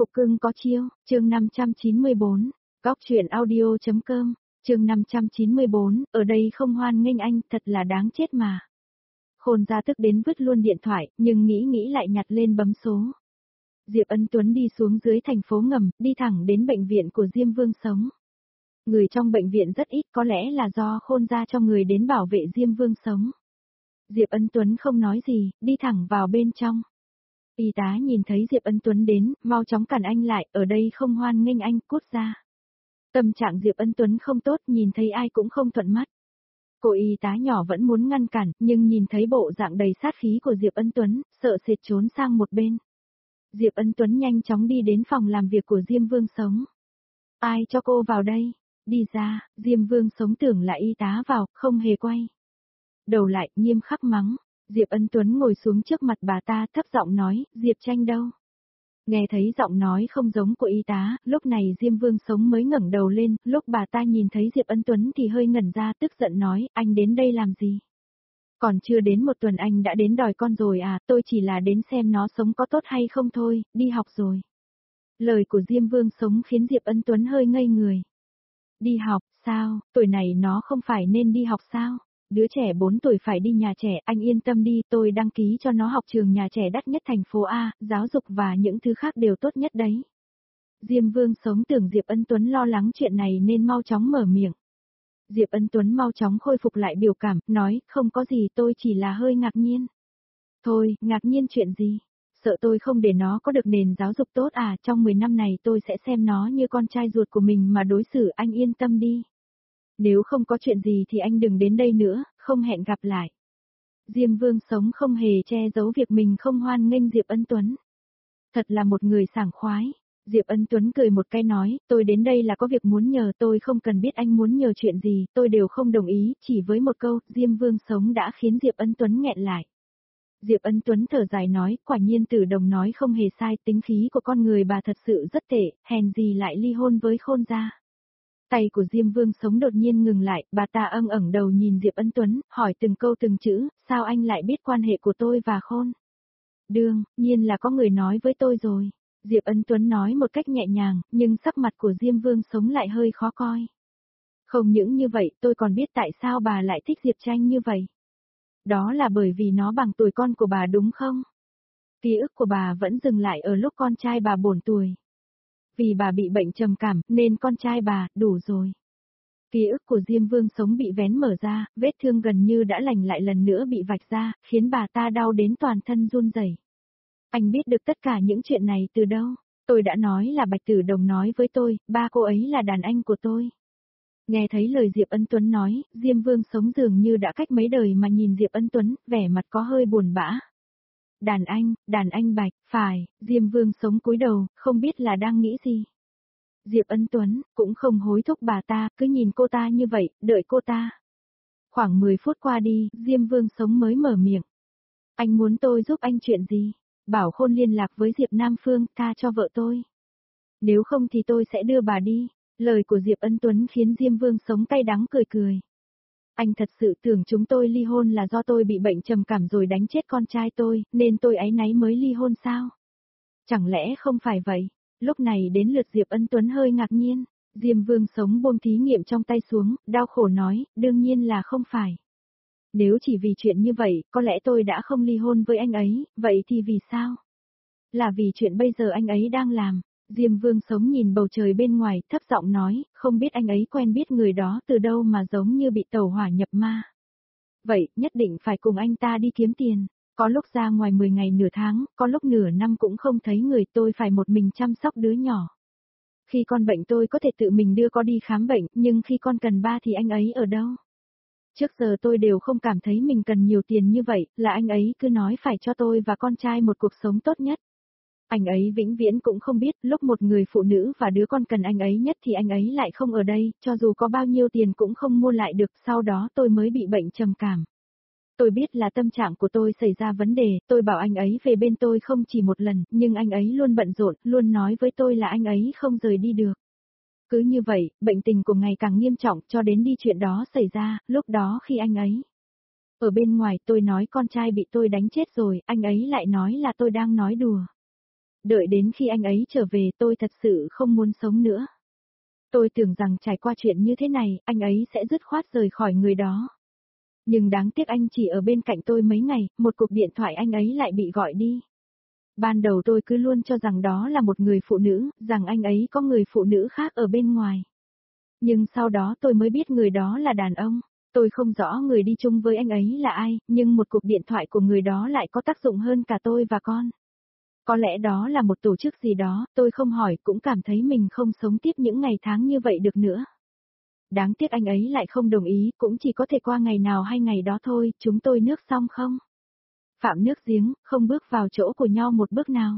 Cục cưng có chiêu, chương 594, góc truyện audio.com, chương 594, ở đây không hoan nghênh anh, thật là đáng chết mà. Khôn ra tức đến vứt luôn điện thoại, nhưng nghĩ lại nhặt lên bấm số. Diệp Ân Tuấn đi xuống dưới thành phố ngầm, đi thẳng đến bệnh viện của Diêm Vương sống. Người trong bệnh viện rất ít, có lẽ là do Khôn ra cho người đến bảo vệ Diêm Vương sống. Diệp Ân Tuấn không nói gì, đi thẳng vào bên trong. Y tá nhìn thấy Diệp Ân Tuấn đến, mau chóng cản anh lại, ở đây không hoan nghênh anh, cút ra. Tâm trạng Diệp Ân Tuấn không tốt, nhìn thấy ai cũng không thuận mắt. Cô y tá nhỏ vẫn muốn ngăn cản, nhưng nhìn thấy bộ dạng đầy sát khí của Diệp Ân Tuấn, sợ sệt trốn sang một bên. Diệp Ân Tuấn nhanh chóng đi đến phòng làm việc của Diêm Vương sống. Ai cho cô vào đây? Đi ra, Diêm Vương sống tưởng là y tá vào, không hề quay đầu lại, nghiêm khắc mắng. Diệp Ân Tuấn ngồi xuống trước mặt bà ta, thấp giọng nói, Diệp Tranh đâu? Nghe thấy giọng nói không giống của y tá, lúc này Diêm Vương sống mới ngẩng đầu lên, lúc bà ta nhìn thấy Diệp Ân Tuấn thì hơi ngẩn ra, tức giận nói, anh đến đây làm gì? Còn chưa đến một tuần anh đã đến đòi con rồi à, tôi chỉ là đến xem nó sống có tốt hay không thôi, đi học rồi. Lời của Diêm Vương sống khiến Diệp Ân Tuấn hơi ngây người. Đi học, sao, tuổi này nó không phải nên đi học sao? Đứa trẻ 4 tuổi phải đi nhà trẻ, anh yên tâm đi, tôi đăng ký cho nó học trường nhà trẻ đắt nhất thành phố A, giáo dục và những thứ khác đều tốt nhất đấy. Diêm Vương sống tưởng Diệp Ân Tuấn lo lắng chuyện này nên mau chóng mở miệng. Diệp Ân Tuấn mau chóng khôi phục lại biểu cảm, nói, không có gì, tôi chỉ là hơi ngạc nhiên. Thôi, ngạc nhiên chuyện gì? Sợ tôi không để nó có được nền giáo dục tốt à, trong 10 năm này tôi sẽ xem nó như con trai ruột của mình mà đối xử, anh yên tâm đi. Nếu không có chuyện gì thì anh đừng đến đây nữa, không hẹn gặp lại. Diêm Vương sống không hề che giấu việc mình không hoan nghênh Diệp Ân Tuấn. Thật là một người sảng khoái. Diệp Ân Tuấn cười một cái nói, tôi đến đây là có việc muốn nhờ, tôi không cần biết anh muốn nhờ chuyện gì, tôi đều không đồng ý, chỉ với một câu, Diêm Vương sống đã khiến Diệp Ân Tuấn nghẹn lại. Diệp Ân Tuấn thở dài nói, quả nhiên Tử Đồng nói không hề sai, tính khí của con người bà thật sự rất tệ, hèn gì lại ly hôn với Khôn gia. Tay của Diêm Vương sống đột nhiên ngừng lại, bà ta ẩn đầu nhìn Diệp Ân Tuấn, hỏi từng câu từng chữ, sao anh lại biết quan hệ của tôi và Khôn? Đương nhiên là có người nói với tôi rồi. Diệp Ân Tuấn nói một cách nhẹ nhàng, nhưng sắc mặt của Diêm Vương sống lại hơi khó coi. Không những như vậy, tôi còn biết tại sao bà lại thích Diệp Tranh như vậy. Đó là bởi vì nó bằng tuổi con của bà đúng không? Ký ức của bà vẫn dừng lại ở lúc con trai bà 4 tuổi. Vì bà bị bệnh trầm cảm, nên con trai bà, đủ rồi. Ký ức của Diêm Vương sống bị vén mở ra, vết thương gần như đã lành lại lần nữa bị vạch ra, khiến bà ta đau đến toàn thân run rẩy. Anh biết được tất cả những chuyện này từ đâu? Tôi đã nói là Bạch Tử Đồng nói với tôi, ba cô ấy là đàn anh của tôi. Nghe thấy lời Diệp Ân Tuấn nói, Diêm Vương sống dường như đã cách mấy đời mà nhìn Diệp Ân Tuấn, vẻ mặt có hơi buồn bã. Đàn anh Bạch, phải, Diêm Vương sống cúi đầu, không biết là đang nghĩ gì. Diệp Ân Tuấn, cũng không hối thúc bà ta, cứ nhìn cô ta như vậy, đợi cô ta. Khoảng 10 phút qua đi, Diêm Vương sống mới mở miệng. Anh muốn tôi giúp anh chuyện gì? Bảo Khôn liên lạc với Diệp Nam Phương, tha cho vợ tôi. Nếu không thì tôi sẽ đưa bà đi. Lời của Diệp Ân Tuấn khiến Diêm Vương sống cay đắng cười cười. Anh thật sự tưởng chúng tôi ly hôn là do tôi bị bệnh trầm cảm rồi đánh chết con trai tôi, nên tôi áy náy mới ly hôn sao? Chẳng lẽ không phải vậy? Lúc này đến lượt Diệp Ân Tuấn hơi ngạc nhiên. Diêm Vương sống buông thí nghiệm trong tay xuống, đau khổ nói, đương nhiên là không phải. Nếu chỉ vì chuyện như vậy, có lẽ tôi đã không ly hôn với anh ấy, vậy thì vì sao? Là vì chuyện bây giờ anh ấy đang làm. Diêm Vương sống nhìn bầu trời bên ngoài, thấp giọng nói, không biết anh ấy quen biết người đó từ đâu mà giống như bị tẩu hỏa nhập ma. Vậy, nhất định phải cùng anh ta đi kiếm tiền. Có lúc ra ngoài 10 ngày nửa tháng, có lúc nửa năm cũng không thấy người, tôi phải một mình chăm sóc đứa nhỏ. Khi con bệnh tôi có thể tự mình đưa con đi khám bệnh, nhưng khi con cần ba thì anh ấy ở đâu? Trước giờ tôi đều không cảm thấy mình cần nhiều tiền như vậy, là anh ấy cứ nói phải cho tôi và con trai một cuộc sống tốt nhất. Anh ấy vĩnh viễn cũng không biết, lúc một người phụ nữ và đứa con cần anh ấy nhất thì anh ấy lại không ở đây, cho dù có bao nhiêu tiền cũng không mua lại được, sau đó tôi mới bị bệnh trầm cảm. Tôi biết là tâm trạng của tôi xảy ra vấn đề, tôi bảo anh ấy về bên tôi không chỉ một lần, nhưng anh ấy luôn bận rộn, luôn nói với tôi là anh ấy không rời đi được. Cứ như vậy, bệnh tình của ngày càng nghiêm trọng cho đến đi chuyện đó xảy ra, lúc đó khi anh ấy ở bên ngoài tôi nói con trai bị tôi đánh chết rồi, anh ấy lại nói là tôi đang nói đùa. Đợi đến khi anh ấy trở về tôi thật sự không muốn sống nữa. Tôi tưởng rằng trải qua chuyện như thế này, anh ấy sẽ dứt khoát rời khỏi người đó. Nhưng đáng tiếc anh chỉ ở bên cạnh tôi mấy ngày, một cuộc điện thoại anh ấy lại bị gọi đi. Ban đầu tôi cứ luôn cho rằng đó là một người phụ nữ, rằng anh ấy có người phụ nữ khác ở bên ngoài. Nhưng sau đó tôi mới biết người đó là đàn ông. Tôi không rõ người đi chung với anh ấy là ai, nhưng một cuộc điện thoại của người đó lại có tác dụng hơn cả tôi và con. Có lẽ đó là một tổ chức gì đó, tôi không hỏi cũng cảm thấy mình không sống tiếp những ngày tháng như vậy được nữa. Đáng tiếc anh ấy lại không đồng ý, cũng chỉ có thể qua ngày nào hay ngày đó thôi, chúng tôi nước xong không? Phạm nước giếng, không bước vào chỗ của nhau một bước nào.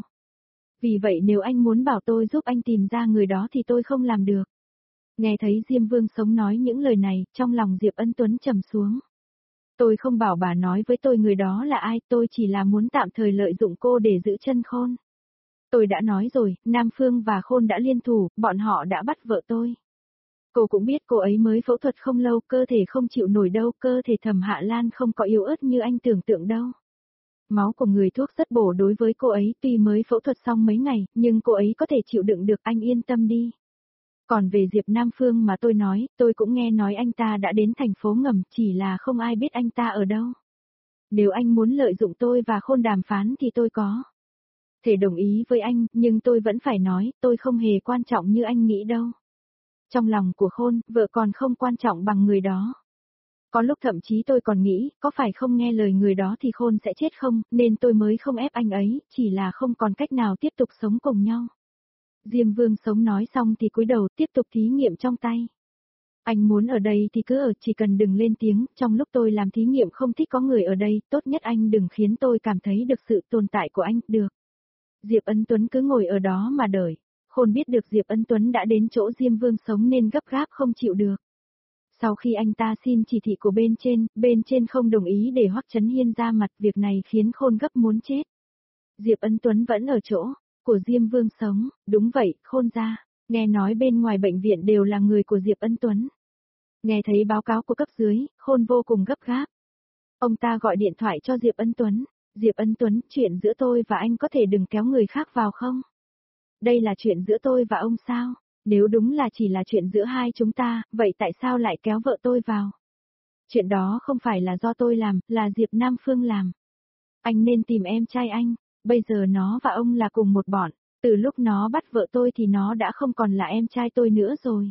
Vì vậy nếu anh muốn bảo tôi giúp anh tìm ra người đó thì tôi không làm được. Nghe thấy Diêm Vương Sống nói những lời này, trong lòng Diệp Ân Tuấn trầm xuống. Tôi không bảo bà nói với tôi người đó là ai, tôi chỉ là muốn tạm thời lợi dụng cô để giữ chân Khôn. Tôi đã nói rồi, Nam Phương và Khôn đã liên thủ, bọn họ đã bắt vợ tôi. Cô cũng biết cô ấy mới phẫu thuật không lâu, cơ thể không chịu nổi đâu, cơ thể Thẩm Hạ Lan không có yếu ớt như anh tưởng tượng đâu. Máu của người thuốc rất bổ đối với cô ấy, tuy mới phẫu thuật xong mấy ngày, nhưng cô ấy có thể chịu đựng được, anh yên tâm đi. Còn về Diệp Nam Phương mà tôi nói, tôi cũng nghe nói anh ta đã đến thành phố ngầm, chỉ là không ai biết anh ta ở đâu. Nếu anh muốn lợi dụng tôi và Khôn đàm phán thì tôi có thể đồng ý với anh, nhưng tôi vẫn phải nói, tôi không hề quan trọng như anh nghĩ đâu. Trong lòng của Khôn, vợ còn không quan trọng bằng người đó. Có lúc thậm chí tôi còn nghĩ, có phải không nghe lời người đó thì Khôn sẽ chết không, nên tôi mới không ép anh ấy, chỉ là không còn cách nào tiếp tục sống cùng nhau. Diêm Vương Sống nói xong thì cúi đầu tiếp tục thí nghiệm trong tay. Anh muốn ở đây thì cứ ở, chỉ cần đừng lên tiếng, trong lúc tôi làm thí nghiệm không thích có người ở đây, tốt nhất anh đừng khiến tôi cảm thấy được sự tồn tại của anh, được. Diệp Ân Tuấn cứ ngồi ở đó mà đợi. Khôn biết được Diệp Ân Tuấn đã đến chỗ Diêm Vương Sống nên gấp gáp không chịu được. Sau khi anh ta xin chỉ thị của bên trên không đồng ý để Hoắc Chấn Hiên ra mặt, việc này khiến Khôn gấp muốn chết. Diệp Ân Tuấn vẫn ở chỗ của Diêm Vương Sống, đúng vậy, Khôn ra, nghe nói bên ngoài bệnh viện đều là người của Diệp Ân Tuấn. Nghe thấy báo cáo của cấp dưới, Khôn vô cùng gấp gáp. Ông ta gọi điện thoại cho Diệp Ân Tuấn. Diệp Ân Tuấn, chuyện giữa tôi và anh có thể đừng kéo người khác vào không? Đây là chuyện giữa tôi và ông sao? Nếu đúng là chỉ là chuyện giữa hai chúng ta, vậy tại sao lại kéo vợ tôi vào? Chuyện đó không phải là do tôi làm, là Diệp Nam Phương làm. Anh nên tìm em trai anh, bây giờ nó và ông là cùng một bọn, từ lúc nó bắt vợ tôi thì nó đã không còn là em trai tôi nữa rồi.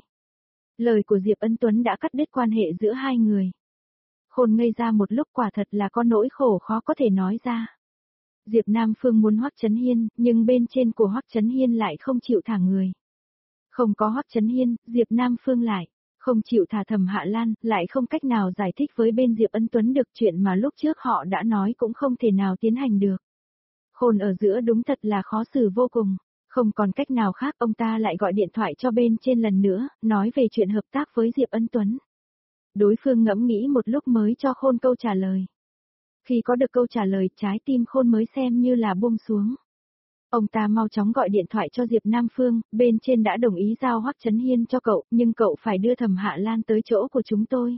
Lời của Diệp Ân Tuấn đã cắt đứt quan hệ giữa hai người. Khôn ngây ra một lúc, quả thật là có nỗi khổ khó có thể nói ra. Diệp Nam Phương muốn Hoắc Chấn Hiên, nhưng bên trên của Hoắc Chấn Hiên lại không chịu thả người. Không có Hoắc Chấn Hiên, Diệp Nam Phương lại không chịu thả Thẩm Hạ Lan, lại không cách nào giải thích với bên Diệp Ân Tuấn được chuyện mà lúc trước họ đã nói cũng không thể nào tiến hành được. Khôn ở giữa đúng thật là khó xử vô cùng, không còn cách nào khác, ông ta lại gọi điện thoại cho bên trên lần nữa, nói về chuyện hợp tác với Diệp Ân Tuấn. Đối phương ngẫm nghĩ một lúc mới cho Khôn câu trả lời. Khi có được câu trả lời, trái tim Khôn mới xem như là buông xuống. Ông ta mau chóng gọi điện thoại cho Diệp Nam Phương, bên trên đã đồng ý giao Hoắc Chấn Hiên cho cậu, nhưng cậu phải đưa Thẩm Hạ Lan tới chỗ của chúng tôi.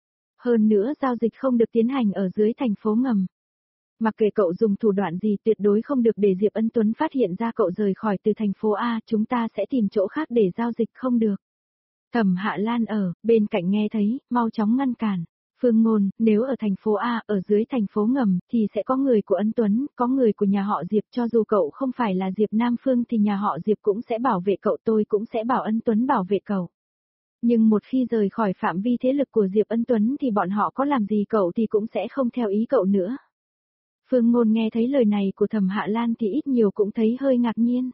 Hơn nữa giao dịch không được tiến hành ở dưới thành phố ngầm. Mặc kệ cậu dùng thủ đoạn gì, tuyệt đối không được để Diệp Ân Tuấn phát hiện ra cậu rời khỏi từ thành phố A, chúng ta sẽ tìm chỗ khác để giao dịch, không được. Thẩm Hạ Lan ở bên cạnh nghe thấy, mau chóng ngăn cản. Phương Ngôn, nếu ở thành phố A, ở dưới thành phố ngầm, thì sẽ có người của Ân Tuấn, có người của nhà họ Diệp, cho dù cậu không phải là Diệp Nam Phương thì nhà họ Diệp cũng sẽ bảo vệ cậu, tôi cũng sẽ bảo Ân Tuấn bảo vệ cậu. Nhưng một khi rời khỏi phạm vi thế lực của Diệp Ân Tuấn thì bọn họ có làm gì cậu thì cũng sẽ không theo ý cậu nữa. Phương Ngôn nghe thấy lời này của Thẩm Hạ Lan thì ít nhiều cũng thấy hơi ngạc nhiên.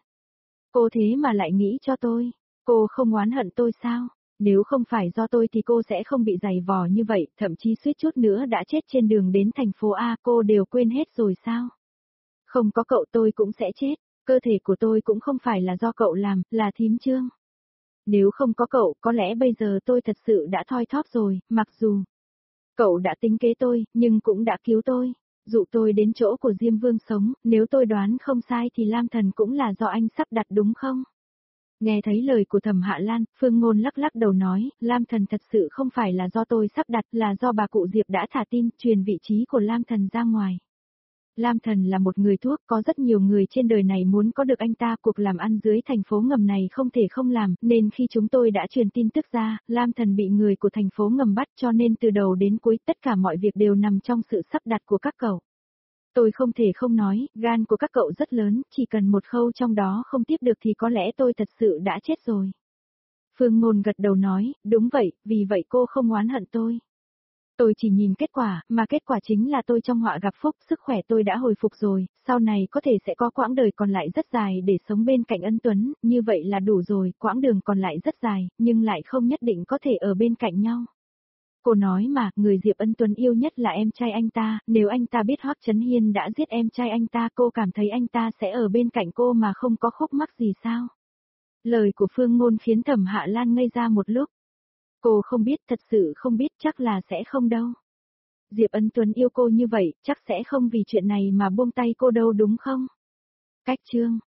Cô thế mà lại nghĩ cho tôi, cô không oán hận tôi sao? Nếu không phải do tôi thì cô sẽ không bị giày vò như vậy, thậm chí suýt chút nữa đã chết trên đường đến thành phố A, cô đều quên hết rồi sao? Không có cậu tôi cũng sẽ chết, cơ thể của tôi cũng không phải là do cậu làm, là thím Trương. Nếu không có cậu, có lẽ bây giờ tôi thật sự đã thoi thóp rồi, mặc dù cậu đã tính kế tôi, nhưng cũng đã cứu tôi, dụ tôi đến chỗ của Diêm Vương Sống, nếu tôi đoán không sai thì Lam Thần cũng là do anh sắp đặt đúng không? Nghe thấy lời của Thẩm Hạ Lan, Phương Ngôn lắc lắc đầu nói, Lam Thần thật sự không phải là do tôi sắp đặt, là do bà cụ Diệp đã thả tin, truyền vị trí của Lam Thần ra ngoài. Lam Thần là một người thuốc, có rất nhiều người trên đời này muốn có được anh ta, cuộc làm ăn dưới thành phố ngầm này không thể không làm, nên khi chúng tôi đã truyền tin tức ra, Lam Thần bị người của thành phố ngầm bắt, cho nên từ đầu đến cuối tất cả mọi việc đều nằm trong sự sắp đặt của các cậu. Tôi không thể không nói, gan của các cậu rất lớn, chỉ cần một khâu trong đó không tiếp được thì có lẽ tôi thật sự đã chết rồi. Phương Ngôn gật đầu nói, đúng vậy, vì vậy cô không oán hận tôi. Tôi chỉ nhìn kết quả, mà kết quả chính là tôi trong họa gặp phúc, sức khỏe tôi đã hồi phục rồi, sau này có thể sẽ có quãng đời còn lại rất dài để sống bên cạnh Ân Tuấn, như vậy là đủ rồi, quãng đường còn lại rất dài, nhưng lại không nhất định có thể ở bên cạnh nhau. Cô nói mà, người Diệp Ân Tuấn yêu nhất là em trai anh ta, nếu anh ta biết Hoắc Chấn Hiên đã giết em trai anh ta, cô cảm thấy anh ta sẽ ở bên cạnh cô mà không có khúc mắc gì sao? Lời của Phương Ngôn khiến Thẩm Hạ Lan ngây ra một lúc. Cô không biết, thật sự không biết, chắc là sẽ không đâu. Diệp Ân Tuấn yêu cô như vậy, chắc sẽ không vì chuyện này mà buông tay cô đâu đúng không? Cách chương